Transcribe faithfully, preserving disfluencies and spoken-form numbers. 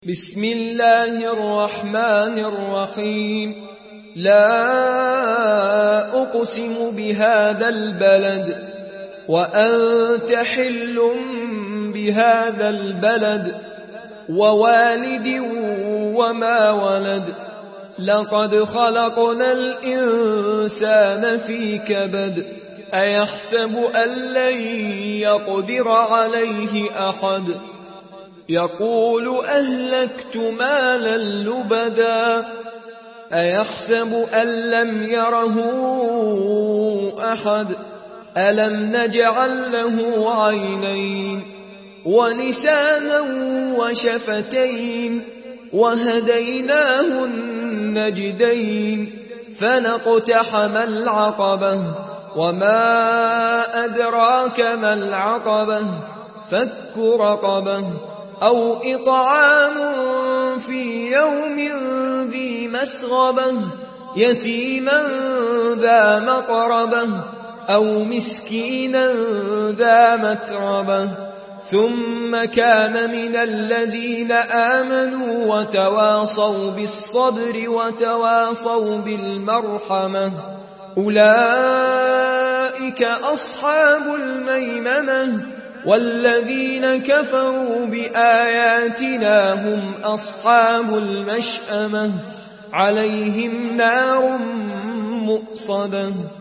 بسم الله الرحمن الرحيم. لا أقسم بهذا البلد وأنت حل بهذا البلد ووالد وما ولد. لقد خلقنا الإنسان في كبد. أيحسب أن لن يقدر عليه أحد. يقول أهلكت مالا لبدا. أيحسب أن لم يره أحد. ألم نجعل له عينين ولسانا وشفتين وهديناه النجدين فلاقتحم العقبة وما أدراك ما العقبة فك رقبة أو إطعام في يوم ذي مسغبة يتيما ذا مقربة أو مسكينا ذا متربة ثم كان من الذين آمنوا وتواصوا بالصبر وتواصوا بالمرحمة أولئك أصحاب الميمنة والذين كفروا بآياتنا هم أصحاب المشأمة عليهم نار مؤصدة.